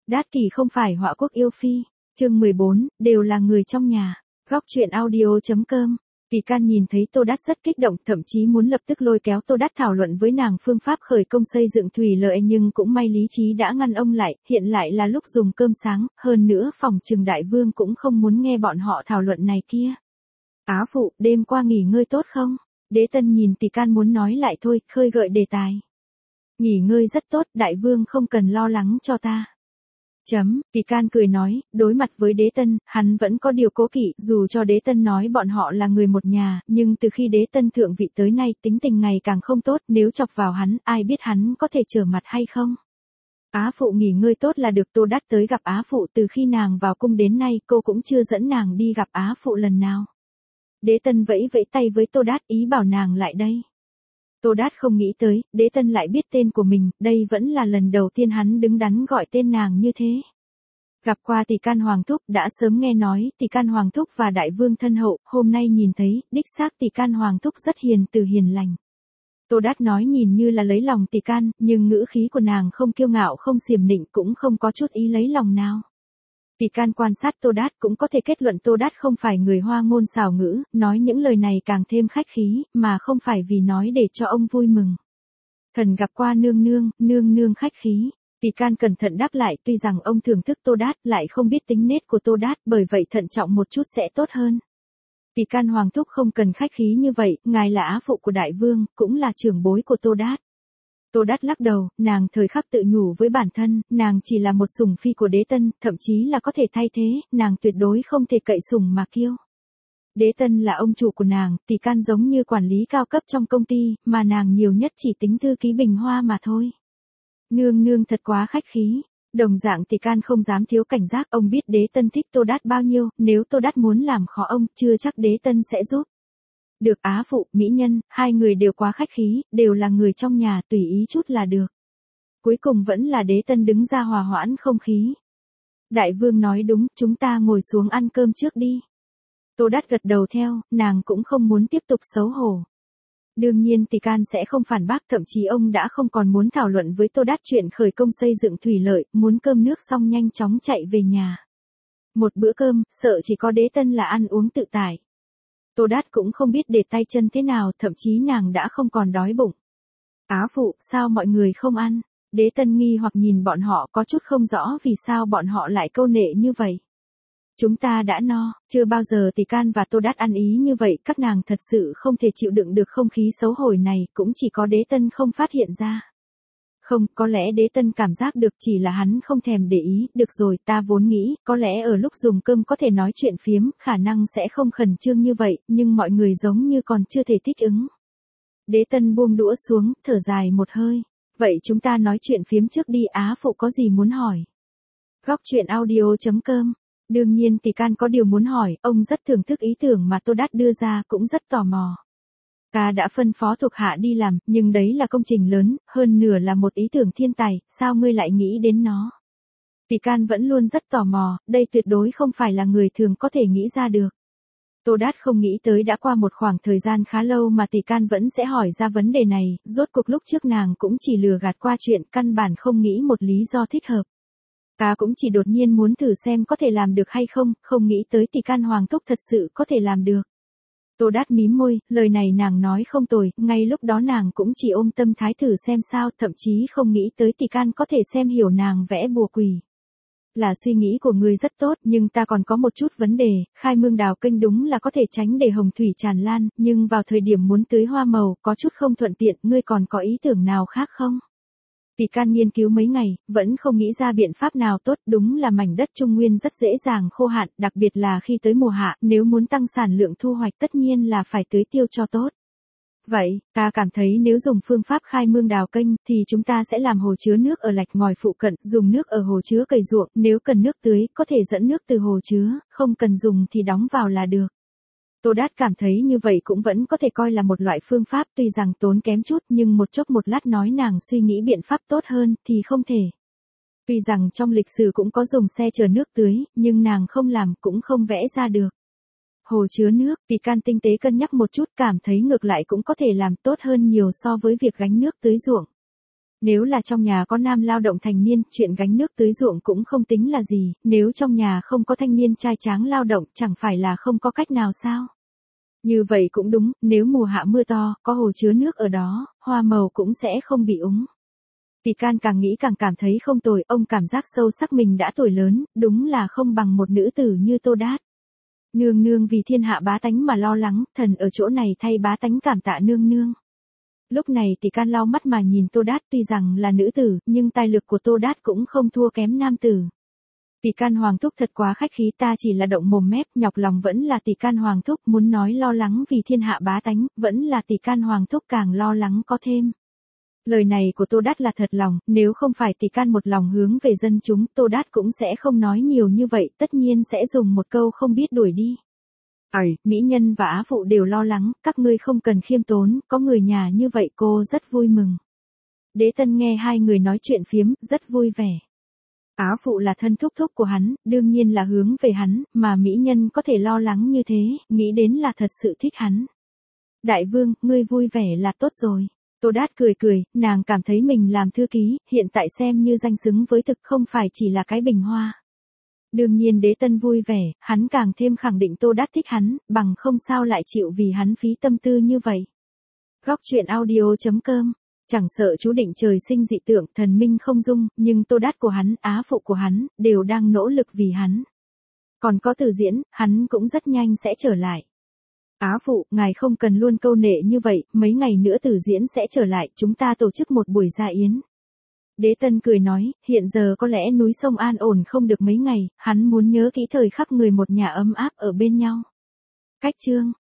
Đát Kỷ không phải họa quốc yêu phi. Chương 14, đều là người trong nhà. Góc truyện audio.com. Tỷ Can nhìn thấy Tô Đát rất kích động, thậm chí muốn lập tức lôi kéo Tô Đát thảo luận với nàng phương pháp khởi công xây dựng thủy lợi, nhưng cũng may lý trí đã ngăn ông lại, hiện lại là lúc dùng cơm sáng, hơn nữa phòng trừng đại vương cũng không muốn nghe bọn họ thảo luận này kia. Á phụ, đêm qua nghỉ ngơi tốt không? Đế Tân nhìn Tỷ Can muốn nói lại thôi, khơi gợi đề tài. Nghỉ ngơi rất tốt, đại vương không cần lo lắng cho ta. Tỷ Can cười nói, đối mặt với Đế Tân, hắn vẫn có điều cố kỵ, dù cho Đế Tân nói bọn họ là người một nhà, nhưng từ khi Đế Tân thượng vị tới nay tính tình ngày càng không tốt, nếu chọc vào hắn, ai biết hắn có thể trở mặt hay không. Á phụ nghỉ ngơi tốt là được. Tô Đát tới gặp Á phụ từ khi nàng vào cung đến nay, cô cũng chưa dẫn nàng đi gặp Á phụ lần nào. Đế Tân vẫy vẫy tay với Tô Đát, ý bảo nàng lại đây. Tô Đát không nghĩ tới, Đế Tân lại biết tên của mình, đây vẫn là lần đầu tiên hắn đứng đắn gọi tên nàng như thế. Gặp qua Tỷ Can Hoàng thúc, đã sớm nghe nói Tỷ Can Hoàng thúc và đại vương thân hậu, hôm nay nhìn thấy, đích xác Tỷ Can Hoàng thúc rất hiền từ hiền lành. Tô Đát nói nhìn như là lấy lòng Tỷ Can, nhưng ngữ khí của nàng không kiêu ngạo không xiểm nịnh, cũng không có chút ý lấy lòng nào. Tỷ Can quan sát Tô Đát cũng có thể kết luận Tô Đát không phải người hoa ngôn xảo ngữ, nói những lời này càng thêm khách khí, mà không phải vì nói để cho ông vui mừng. Thần gặp qua nương nương khách khí. Tỷ Can cẩn thận đáp lại, tuy rằng ông thưởng thức Tô Đát, lại không biết tính nết của Tô Đát, bởi vậy thận trọng một chút sẽ tốt hơn. Tỷ Can Hoàng thúc không cần khách khí như vậy, ngài là á phụ của đại vương, cũng là trưởng bối của Tô Đát. Tô Đát lắc đầu, nàng thời khắc tự nhủ với bản thân, nàng chỉ là một sủng phi của Đế Tân, thậm chí là có thể thay thế, nàng tuyệt đối không thể cậy sủng mà kiêu. Đế Tân là ông chủ của nàng, Tỷ Can giống như quản lý cao cấp trong công ty, mà nàng nhiều nhất chỉ tính thư ký bình hoa mà thôi. Nương thật quá khách khí. Đồng dạng Tỷ Can không dám thiếu cảnh giác, ông biết Đế Tân thích Tô Đát bao nhiêu, nếu Tô Đát muốn làm khó ông, chưa chắc Đế Tân sẽ giúp. Được á phụ, mỹ nhân, hai người đều quá khách khí, đều là người trong nhà, tùy ý chút là được. Cuối cùng vẫn là Đế Tân đứng ra hòa hoãn không khí. Đại vương nói đúng, chúng ta ngồi xuống ăn cơm trước đi. Tô Đát gật đầu theo, nàng cũng không muốn tiếp tục xấu hổ. Đương nhiên Tỷ Can sẽ không phản bác, thậm chí ông đã không còn muốn thảo luận với Tô Đát chuyện khởi công xây dựng thủy lợi, muốn cơm nước xong nhanh chóng chạy về nhà. Một bữa cơm, sợ chỉ có Đế Tân là ăn uống tự tại. Tô Đát cũng không biết để tay chân thế nào, thậm chí nàng đã không còn đói bụng. Á phụ, sao mọi người không ăn? Đế Tân nghi hoặc nhìn bọn họ, có chút không rõ vì sao bọn họ lại câu nệ như vậy. Chúng ta đã no, chưa bao giờ Tỷ Can và Tô Đát ăn ý như vậy, các nàng thật sự không thể chịu đựng được không khí xấu hổ này, cũng chỉ có Đế Tân không phát hiện ra. Không, có lẽ Đế Tân cảm giác được, chỉ là hắn không thèm để ý, được rồi, ta vốn nghĩ, có lẽ ở lúc dùng cơm có thể nói chuyện phiếm, khả năng sẽ không khẩn trương như vậy, nhưng mọi người giống như còn chưa thể thích ứng. Đế Tân buông đũa xuống, thở dài một hơi. Vậy chúng ta nói chuyện phiếm trước đi, á phụ có gì muốn hỏi? Góc truyện audio.com. Đương nhiên Tỷ Can có điều muốn hỏi, ông rất thưởng thức ý tưởng mà Tô Đát đưa ra, cũng rất tò mò. Ta đã phân phó thuộc hạ đi làm, nhưng đấy là công trình lớn, hơn nửa là một ý tưởng thiên tài, sao ngươi lại nghĩ đến nó? Tỷ Can vẫn luôn rất tò mò, đây tuyệt đối không phải là người thường có thể nghĩ ra được. Tô Đát không nghĩ tới đã qua một khoảng thời gian khá lâu mà Tỷ Can vẫn sẽ hỏi ra vấn đề này, rốt cuộc lúc trước nàng cũng chỉ lừa gạt qua chuyện, căn bản không nghĩ một lý do thích hợp. Ta cũng chỉ đột nhiên muốn thử xem có thể làm được hay không, không nghĩ tới Tỷ Can Hoàng thúc thật sự có thể làm được. Tô Đát mím môi, lời này nàng nói không tồi, ngay lúc đó nàng cũng chỉ ôm tâm thái thử xem sao, thậm chí không nghĩ tới Tỷ Can có thể xem hiểu nàng vẽ bùa quỷ. Là suy nghĩ của ngươi rất tốt, nhưng ta còn có một chút vấn đề, khai mương đào kênh đúng là có thể tránh để hồng thủy tràn lan, nhưng vào thời điểm muốn tưới hoa màu, có chút không thuận tiện, ngươi còn có ý tưởng nào khác không? Tỷ Can nghiên cứu mấy ngày, vẫn không nghĩ ra biện pháp nào tốt, đúng là mảnh đất Trung Nguyên rất dễ dàng khô hạn, đặc biệt là khi tới mùa hạ, nếu muốn tăng sản lượng thu hoạch tất nhiên là phải tưới tiêu cho tốt. Vậy, ta cảm thấy nếu dùng phương pháp khai mương đào kênh, thì chúng ta sẽ làm hồ chứa nước ở lạch ngòi phụ cận, dùng nước ở hồ chứa cày ruộng, nếu cần nước tưới, có thể dẫn nước từ hồ chứa, không cần dùng thì đóng vào là được. Tô Đát cảm thấy như vậy cũng vẫn có thể coi là một loại phương pháp, tuy rằng tốn kém chút, nhưng một chốc một lát nói nàng suy nghĩ biện pháp tốt hơn, thì không thể. Tuy rằng trong lịch sử cũng có dùng xe chở nước tưới, nhưng nàng không làm, cũng không vẽ ra được. Hồ chứa nước, Tỷ Can tinh tế cân nhắc một chút, cảm thấy ngược lại cũng có thể làm tốt hơn nhiều so với việc gánh nước tưới ruộng. Nếu là trong nhà có nam lao động thành niên, chuyện gánh nước tưới ruộng cũng không tính là gì, nếu trong nhà không có thanh niên trai tráng lao động chẳng phải là không có cách nào sao? Như vậy cũng đúng, nếu mùa hạ mưa to, có hồ chứa nước ở đó, hoa màu cũng sẽ không bị úng. Tỷ Can càng nghĩ càng cảm thấy không tồi, ông cảm giác sâu sắc mình đã tuổi lớn, đúng là không bằng một nữ tử như Tô Đát. Nương nương vì thiên hạ bá tánh mà lo lắng, thần ở chỗ này thay bá tánh cảm tạ nương nương. Lúc này Tỷ Can lau mắt mà nhìn Tô Đát, tuy rằng là nữ tử, nhưng tài lực của Tô Đát cũng không thua kém nam tử. Tỷ Can hoàng thúc thật quá khách khí, ta chỉ là động mồm mép, nhọc lòng vẫn là Tỷ Can hoàng thúc, muốn nói lo lắng vì thiên hạ bá tánh, vẫn là Tỷ Can hoàng thúc càng lo lắng có thêm. Lời này của Tô Đát là thật lòng, nếu không phải Tỷ Can một lòng hướng về dân chúng, Tô Đát cũng sẽ không nói nhiều như vậy, tất nhiên sẽ dùng một câu không biết đuổi đi. Mỹ nhân và á phụ đều lo lắng, các ngươi không cần khiêm tốn, có người nhà như vậy cô rất vui mừng. Đế Tân nghe hai người nói chuyện phiếm, rất vui vẻ. Á phụ là thân thúc thúc của hắn, đương nhiên là hướng về hắn, mà mỹ nhân có thể lo lắng như thế, nghĩ đến là thật sự thích hắn. Đại vương, ngươi vui vẻ là tốt rồi. Tô Đát cười cười, nàng cảm thấy mình làm thư ký, hiện tại xem như danh xứng với thực, không phải chỉ là cái bình hoa. Đương nhiên Đế Tân vui vẻ, hắn càng thêm khẳng định Tô Đát thích hắn, bằng không sao lại chịu vì hắn phí tâm tư như vậy. Góc truyện audio.com. Chẳng sợ chú định trời sinh dị tượng, thần minh không dung, nhưng Tô Đát của hắn, á phụ của hắn, đều đang nỗ lực vì hắn. Còn có Từ Diễn, hắn cũng rất nhanh sẽ trở lại. Á phụ, ngài không cần luôn câu nệ như vậy, mấy ngày nữa Từ Diễn sẽ trở lại, chúng ta tổ chức một buổi gia yến. Đế Tân cười nói, hiện giờ có lẽ núi sông an ổn không được mấy ngày, hắn muốn nhớ kỹ thời khắc người một nhà ấm áp ở bên nhau. Cách chương